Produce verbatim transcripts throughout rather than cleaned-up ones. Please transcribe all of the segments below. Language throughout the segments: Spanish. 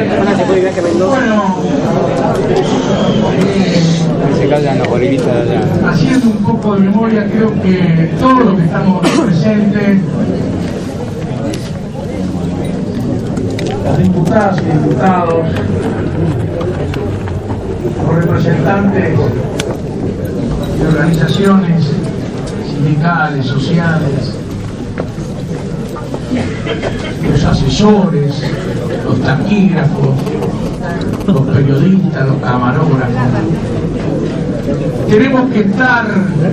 Bueno, haciendo un poco de memoria, creo que todos los que estamos presentes, las diputadas y diputados, los representantes de organizaciones sindicales, sociales, los asesores, los taquígrafos, los periodistas, los camarógrafos, tenemos que estar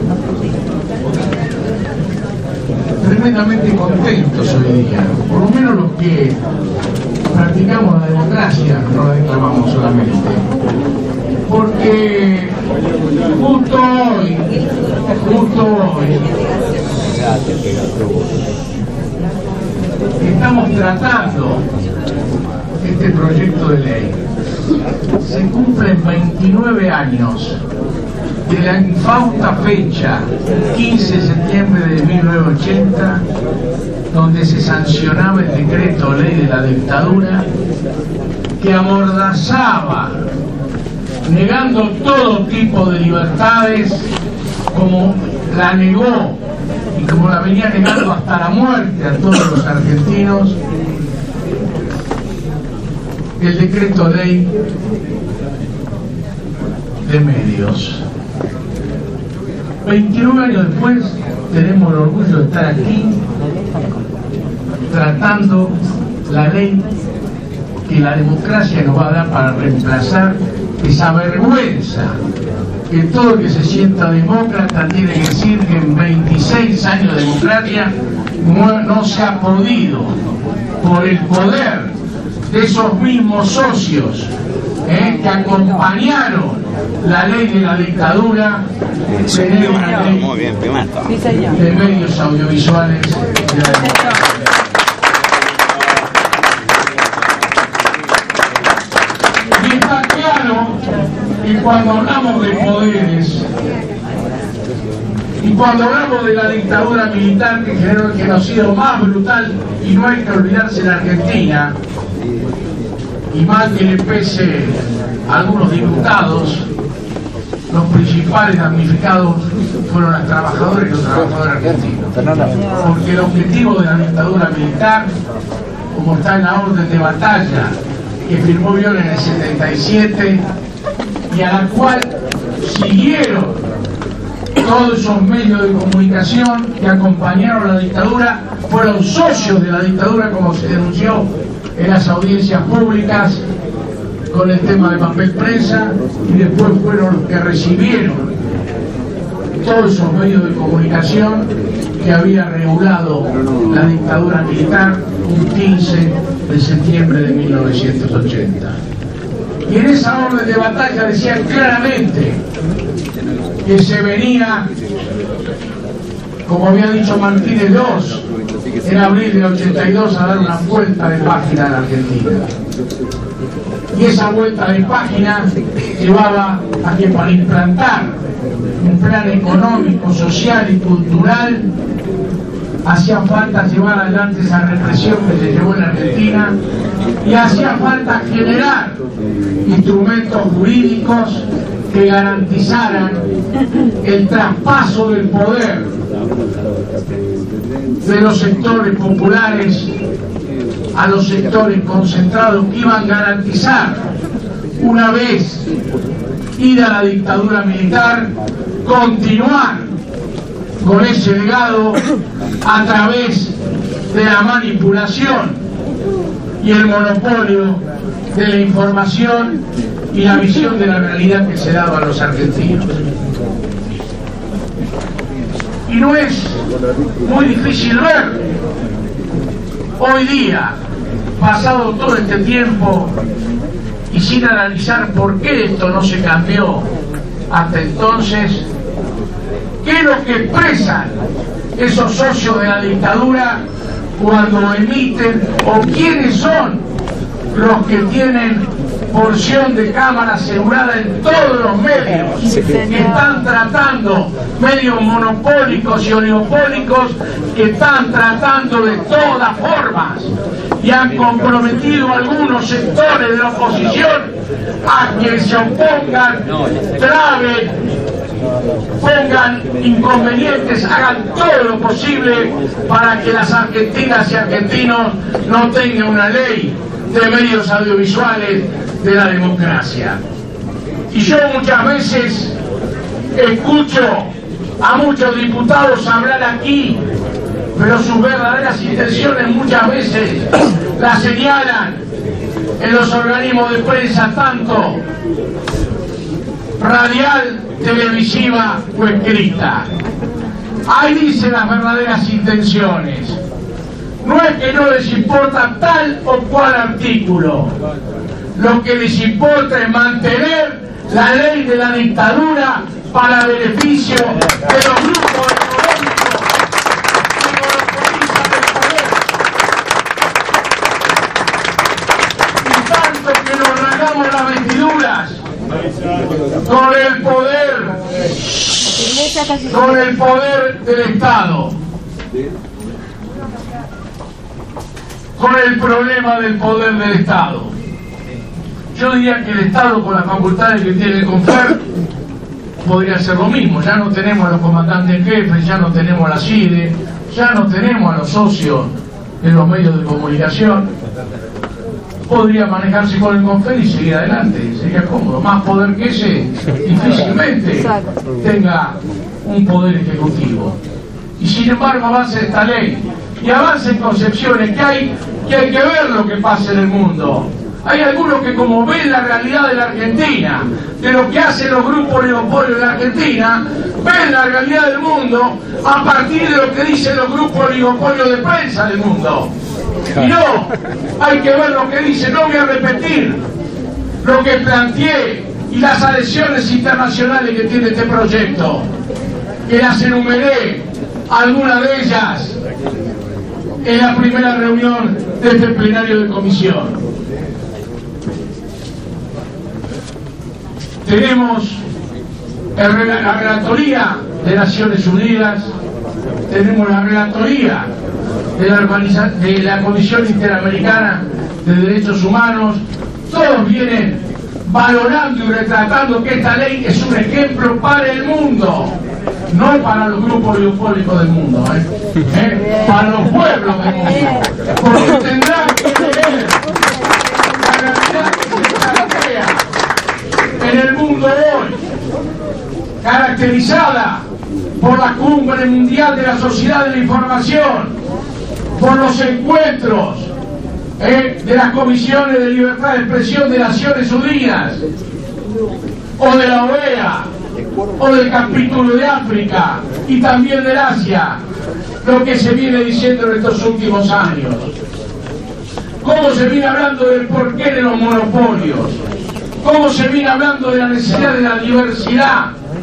tremendamente contentos hoy día, por lo menos los que practicamos la democracia, no la declamamos solamente, porque justo hoy, justo hoy, estamos tratando este proyecto de ley. Se cumplen veintinueve años de la infausta fecha, quince de septiembre de mil novecientos ochenta, donde se sancionaba el decreto ley de la dictadura que amordazaba, negando todo tipo de libertades, como la negó y como la venía negando hasta la muerte a todos los argentinos, el decreto ley de medios. veintinueve años después tenemos el orgullo de estar aquí tratando la ley que la democracia nos va a dar para reemplazar esa vergüenza que todo el que se sienta demócrata tiene que decir que en veintiséis años de democracia no, no se ha podido, por el poder de esos mismos socios eh, que acompañaron la ley de la dictadura, tener una ley de medios audiovisuales de la democracia. Y está claro que cuando hablamos de poderes y cuando hablamos de la dictadura militar que generó el genocidio más brutal, y no hay que olvidarse en Argentina, y mal que le pese a algunos diputados, los principales damnificados fueron los trabajadores y los trabajadores argentinos, porque el objetivo de la dictadura militar, como está en la orden de batalla que firmó Viola en el setenta y siete y a la cual siguieron todos esos medios de comunicación que acompañaron la dictadura, fueron socios de la dictadura, como se denunció en las audiencias públicas con el tema de papel prensa, y después fueron los que recibieron todos esos medios de comunicación que había regulado la dictadura militar un quince de septiembre de mil novecientos ochenta. Y en esa orden de batalla decían claramente que se venía, como había dicho Martínez dos, en abril del ochenta y dos, a dar una vuelta de página en Argentina. Y esa vuelta de página llevaba a que para implantar un plan económico, social y cultural hacía falta llevar adelante esa represión que se llevó en Argentina, y hacía falta generar instrumentos jurídicos que garantizaran el traspaso del poder de los sectores populares a los sectores concentrados, que iban a garantizar, una vez ida la dictadura militar, continuar con ese legado a través de la manipulación y el monopolio de la información y la visión de la realidad que se daba a los argentinos. Y no es muy difícil ver hoy día, pasado todo este tiempo y sin analizar por qué esto no se cambió hasta entonces, qué es lo que expresan esos socios de la dictadura cuando emiten, o quiénes son los que tienen porción de cámara asegurada en todos los medios, que están tratando, medios monopólicos y oligopólicos, que están tratando de todas formas y han comprometido a algunos sectores de la oposición a que se opongan, traben, pongan inconvenientes, hagan todo lo posible para que las argentinas y argentinos no tengan una ley de medios audiovisuales de la democracia. Y yo muchas veces escucho a muchos diputados hablar aquí, pero sus verdaderas intenciones muchas veces las señalan en los organismos de prensa, tanto radial, televisiva o escrita. Ahí dicen las verdaderas intenciones. No es que no les importa tal o cual artículo, lo que les importa es mantener la ley de la dictadura para beneficio de los grupos económicos que monopolizan el poder. Y tanto que nos rasgamos las vestiduras con el poder, con el poder del Estado, con el problema del poder del Estado. Yo diría que el Estado, con las facultades que tiene el CONFER, podría hacer lo mismo. Ya no tenemos a los comandantes en jefe, ya no tenemos a la C I D E, ya no tenemos a los socios en los medios de comunicación. Podría manejarse con el CONFER y seguir adelante, sería cómodo. Más poder que ese difícilmente tenga un poder ejecutivo. Y sin embargo avanza esta ley y avanza en concepciones que hay que hay que ver lo que pasa en el mundo. Hay algunos que, como ven la realidad de la Argentina, de lo que hacen los grupos oligopolios de la Argentina, ven la realidad del mundo a partir de lo que dicen los grupos oligopolios de prensa del mundo. Y no, hay que ver lo que dice. No voy a repetir lo que planteé y las adhesiones internacionales que tiene este proyecto, que las enumeré, algunas de ellas en la primera reunión de este plenario de comisión. Tenemos la relatoría de Naciones Unidas, tenemos la relatoría de la, de la Comisión Interamericana de Derechos Humanos. Todos vienen valorando y retratando que esta ley es un ejemplo para el mundo, no para los grupos oligopólicos del mundo, ¿eh? ¿Eh? Para los pueblos del mundo, porque tendrán que leer la realidad que se plantea en el mundo hoy, caracterizada por la Cumbre Mundial de la Sociedad de la Información, por los encuentros eh, de las comisiones de libertad de expresión de Naciones Unidas, o de la O E A, o del capítulo de África y también del Asia, lo que se viene diciendo en estos últimos años. Cómo se viene hablando del porqué de los monopolios, cómo se viene hablando de la necesidad de la diversidad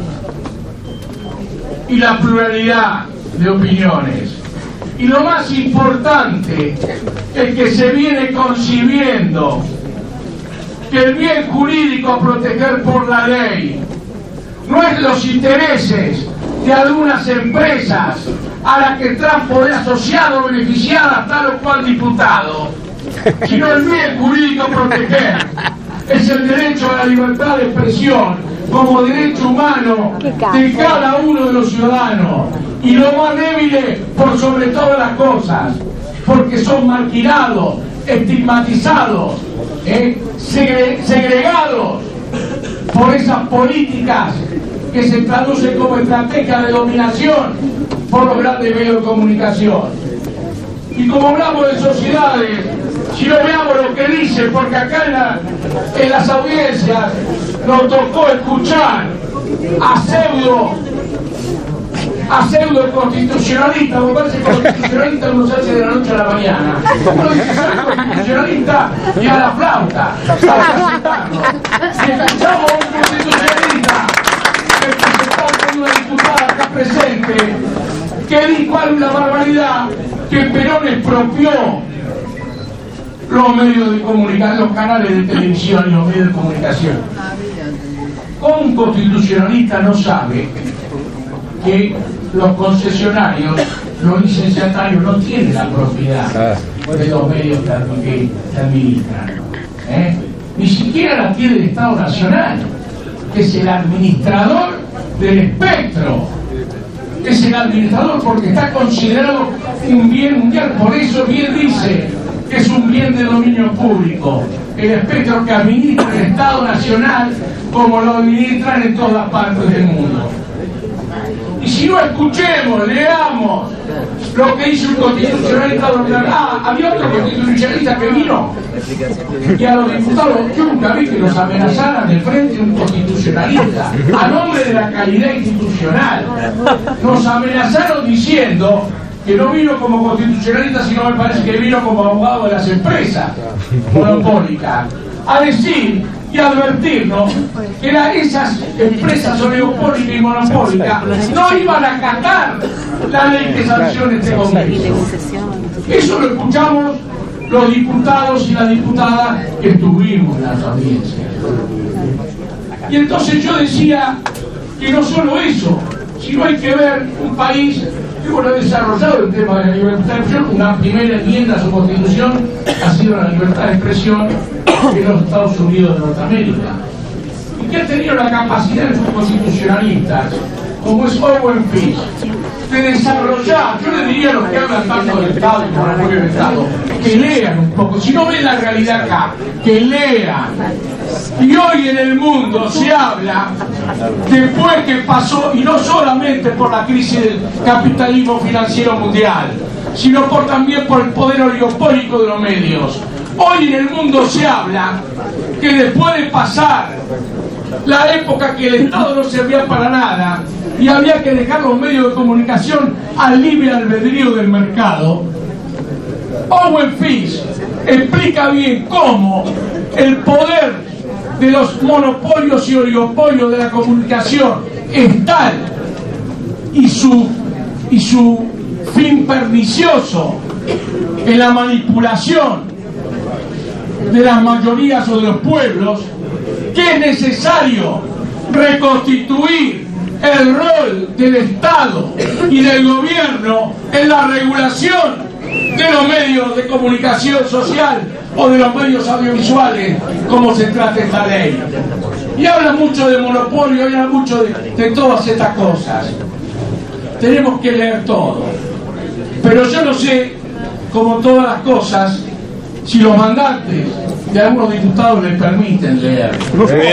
y la pluralidad de opiniones. Y lo más importante es que se viene concibiendo que el bien jurídico a proteger por la ley no es los intereses de algunas empresas a las que traen poder asociado o beneficiada a tal o cual diputado, sino el bien jurídico a proteger es el derecho a la libertad de expresión como derecho humano de cada uno de los ciudadanos, y los más débiles por sobre todas las cosas, porque son marginados, estigmatizados, eh, segre segregados por esas políticas que se traducen como estrategia de dominación por los grandes medios de comunicación. Y como hablamos de sociedades, si no veamos lo que dicen, porque acá en, la, en las audiencias nos tocó escuchar a pseudo a pseudo constitucionalista, me parece que constitucionalista no se hace de la noche a la mañana. Uno dice ser constitucionalista y a la flauta, para aceptarlo. Si escuchamos a un constitucionalista que presentó con una diputada acá presente, que dijo una barbaridad, que Perón expropió los medios de comunicación, los canales de televisión y los medios de comunicación. Un constitucionalista no sabe que los concesionarios, los licenciatarios no tienen la propiedad de los medios que se administran. ¿eh? Ni siquiera la tiene el Estado Nacional, que es el administrador del espectro. Es el administrador porque está considerado un bien mundial. Por eso bien dice que es un bien de dominio público. El espectro que administra el Estado Nacional como lo administran en todas partes del mundo. Y si no, escuchemos, leamos lo que hizo un constitucionalista. Ah, había otro constitucionalista que vino y a los diputados, yo nunca vi que los amenazaran de frente un constitucionalista a nombre de la calidad institucional. Nos amenazaron diciendo que no vino como constitucionalista, sino me parece que vino como abogado de las empresas monopólicas, a decir y advertirnos que la, esas empresas oligopólicas y monopólicas no iban a acatar la ley que sanciona este Congreso. Eso lo escuchamos los diputados y las diputadas que estuvimos en las audiencias. Y entonces yo decía que no solo eso, sino hay que ver un país que bueno, ha desarrollado el tema de la libertad de expresión. Una primera enmienda a su constitución ha sido la libertad de expresión en los Estados Unidos de Norteamérica, y que ha tenido la capacidad de sus constitucionalistas, como es Owen Fish, de desarrollar. Yo le diría a los que hablan tanto del Estado y monopolio del Estado, que lean un poco, si no ven la realidad acá, que lean. Y hoy en el mundo se habla, después que pasó, y no solamente por la crisis del capitalismo financiero mundial, sino por, también por el poder oligopólico de los medios. Hoy en el mundo se habla que después de pasar la época que el Estado no servía para nada y había que dejar los medios de comunicación al libre albedrío del mercado, Owen Fish explica bien cómo el poder de los monopolios y oligopolios de la comunicación es tal, y su, y su fin pernicioso en la manipulación de las mayorías o de los pueblos, que es necesario reconstituir el rol del Estado y del gobierno en la regulación de los medios de comunicación social o de los medios audiovisuales, como se trata esta ley. Y habla mucho de monopolio, habla mucho de, de todas estas cosas. Tenemos que leer todo. Pero yo no sé, como todas las cosas, si los mandantes de algunos diputados les permiten leer. Por ese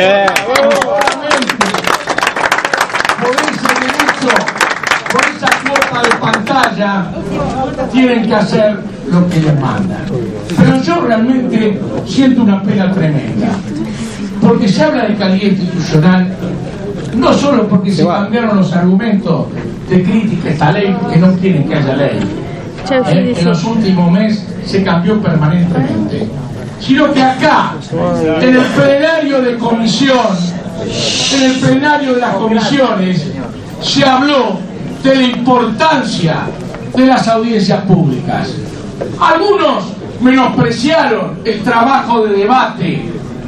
derecho, por esa cuota de pantalla, tienen que hacer lo que les mandan. Pero yo realmente siento una pena tremenda, porque se habla de calidad institucional, no solo porque se cambiaron los argumentos de crítica a esta ley, porque no quieren que haya ley. Eh, en los últimos meses se cambió permanentemente, sino que acá, en el plenario de comisión, en el plenario de las comisiones, se habló de la importancia de las audiencias públicas. Algunos menospreciaron el trabajo de debate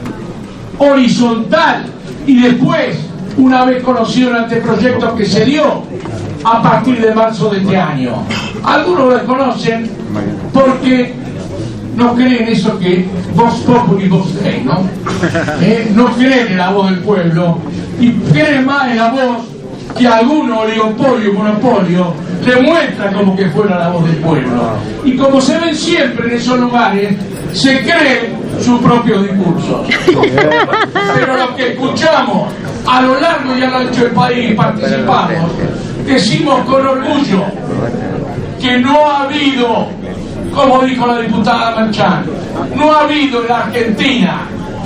horizontal y después, una vez conocido el anteproyecto que se dio a partir de marzo de este año. Algunos lo desconocen porque no creen eso que vox populi vox dei, ¿no? Eh, no creen en la voz del pueblo y creen más en la voz que alguno oligopolio y monopolio le muestra como que fuera la voz del pueblo. Y como se ven siempre en esos lugares, se creen sus propios discursos. Pero lo que escuchamos a lo largo y a lo ancho del país y participamos, decimos con orgullo que no ha habido, como dijo la diputada Manchán, no ha habido en la Argentina,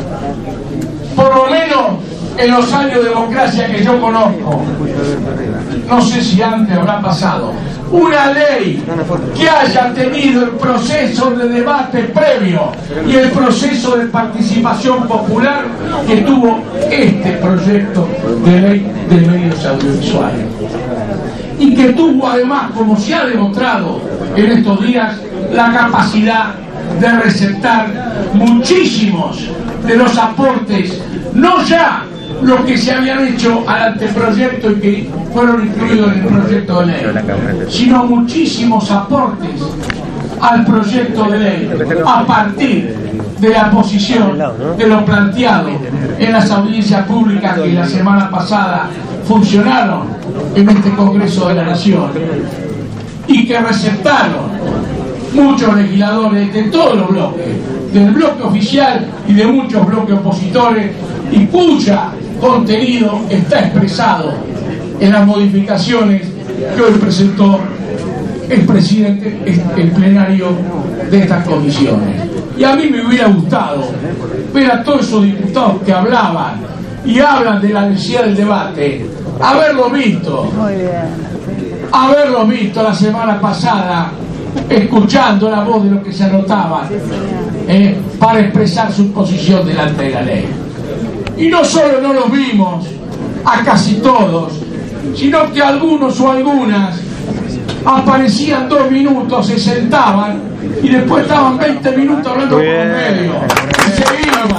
por lo menos en los años de democracia que yo conozco, no sé si antes habrá pasado, una ley que haya tenido el proceso de debate previo y el proceso de participación popular que tuvo este proyecto de ley de medios audiovisuales, y que tuvo además, como se ha demostrado en estos días, la capacidad de receptar muchísimos de los aportes, no ya los que se habían hecho al anteproyecto y que fueron incluidos en el proyecto de ley, sino muchísimos aportes al proyecto de ley a partir de la posición de lo planteado en las audiencias públicas que la semana pasada funcionaron en este Congreso de la Nación y que receptaron muchos legisladores de todos los bloques, del bloque oficial y de muchos bloques opositores, y cuya contenido está expresado en las modificaciones que hoy presentó el presidente, el plenario de estas comisiones. Y a mí me hubiera gustado ver a todos esos diputados que hablaban y hablan de la necesidad del debate, haberlo visto, haberlo visto la semana pasada, escuchando la voz de los que se anotaban eh, para expresar su posición delante de la ley. Y no solo no los vimos a casi todos, sino que algunos o algunas aparecían dos minutos, se sentaban y después estaban veinte minutos hablando por un medio y se iban.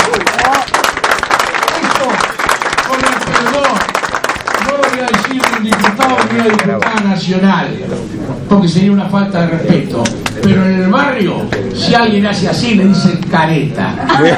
Esto, con el perdón, no lo voy a decir un diputado ni una diputada nacional, porque sería una falta de respeto, pero en el barrio, si alguien hace así, le dicen careta.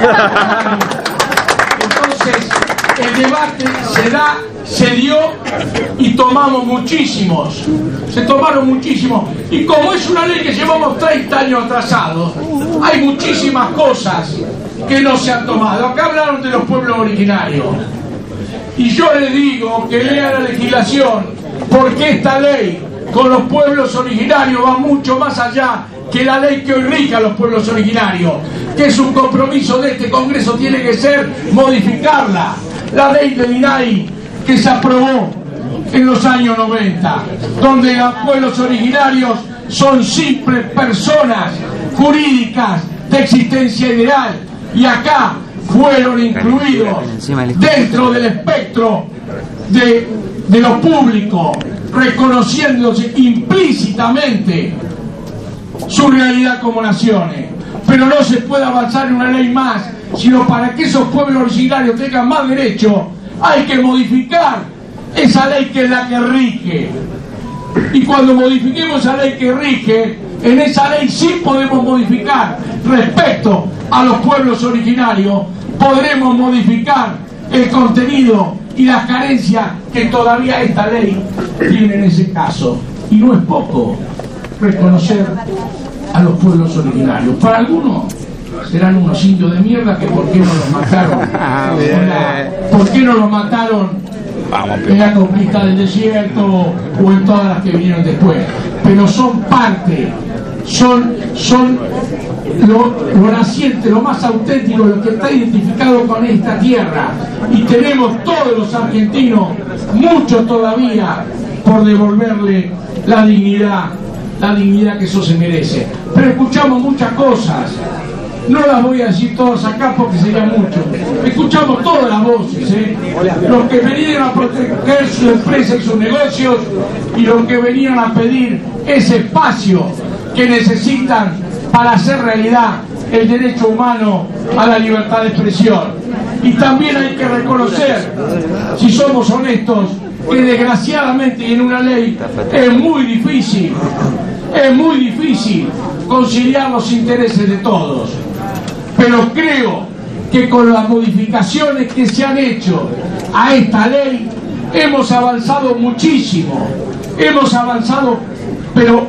Entonces, el debate se da, se dio y tomamos muchísimos, se tomaron muchísimos, y como es una ley que llevamos treinta años atrasados, hay muchísimas cosas que no se han tomado. Acá hablaron de los pueblos originarios, y yo les digo que lean la legislación, porque esta ley con los pueblos originarios va mucho más allá que la ley que hoy rige a los pueblos originarios, que es un compromiso de este Congreso, tiene que ser modificarla. La ley del I N A I que se aprobó en los años noventa, donde los pueblos originarios son simples personas jurídicas de existencia ideal, y acá fueron incluidos dentro del espectro de, de lo público, reconociéndose implícitamente su realidad como naciones. Pero no se puede avanzar en una ley más, sino para que esos pueblos originarios tengan más derechos, hay que modificar esa ley que es la que rige. Y cuando modifiquemos esa ley que rige, en esa ley sí podemos modificar respecto a los pueblos originarios, podremos modificar el contenido y las carencias que todavía esta ley tiene en ese caso. Y no es poco reconocer a los pueblos originarios. Para algunos serán unos indios de mierda que por qué no los mataron, la, por qué no los mataron en la conquista del desierto o en todas las que vinieron después, pero son parte, son, son lo, lo naciente, lo más auténtico, lo que está identificado con esta tierra, y tenemos todos los argentinos mucho todavía por devolverle la dignidad, la dignidad que eso se merece. Pero escuchamos muchas cosas, no las voy a decir todas acá porque sería mucho. Escuchamos todas las voces, ¿eh? Los que venían a proteger su empresa y sus negocios, y los que venían a pedir ese espacio que necesitan para hacer realidad el derecho humano a la libertad de expresión. Y también hay que reconocer, si somos honestos, que desgraciadamente y en una ley es muy difícil, es muy difícil conciliar los intereses de todos. Pero creo que con las modificaciones que se han hecho a esta ley hemos avanzado muchísimo, hemos avanzado pero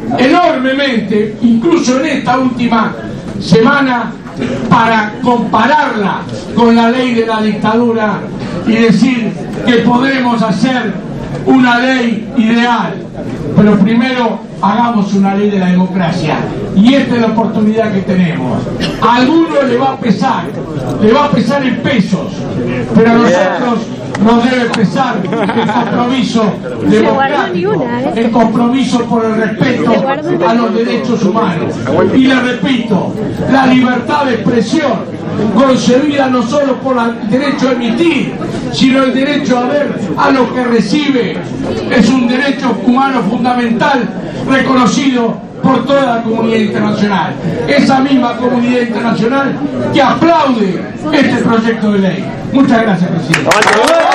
enormemente, incluso en esta última semana, para compararla con la ley de la dictadura y decir que podremos hacer una ley ideal. Pero primero hagamos una ley de la democracia, y esta es la oportunidad que tenemos. A algunos le va a pesar, le va a pesar en pesos, pero a nosotros nos debe pesar el compromiso democrático, el compromiso por el respeto a los derechos humanos. Y le repito, la libertad de expresión, concebida no solo por el derecho a emitir, sino el derecho a ver a lo que recibe, es un derecho humano fundamental reconocido por toda la comunidad internacional. Esa misma comunidad internacional que aplaude este proyecto de ley. Muchas gracias, presidente.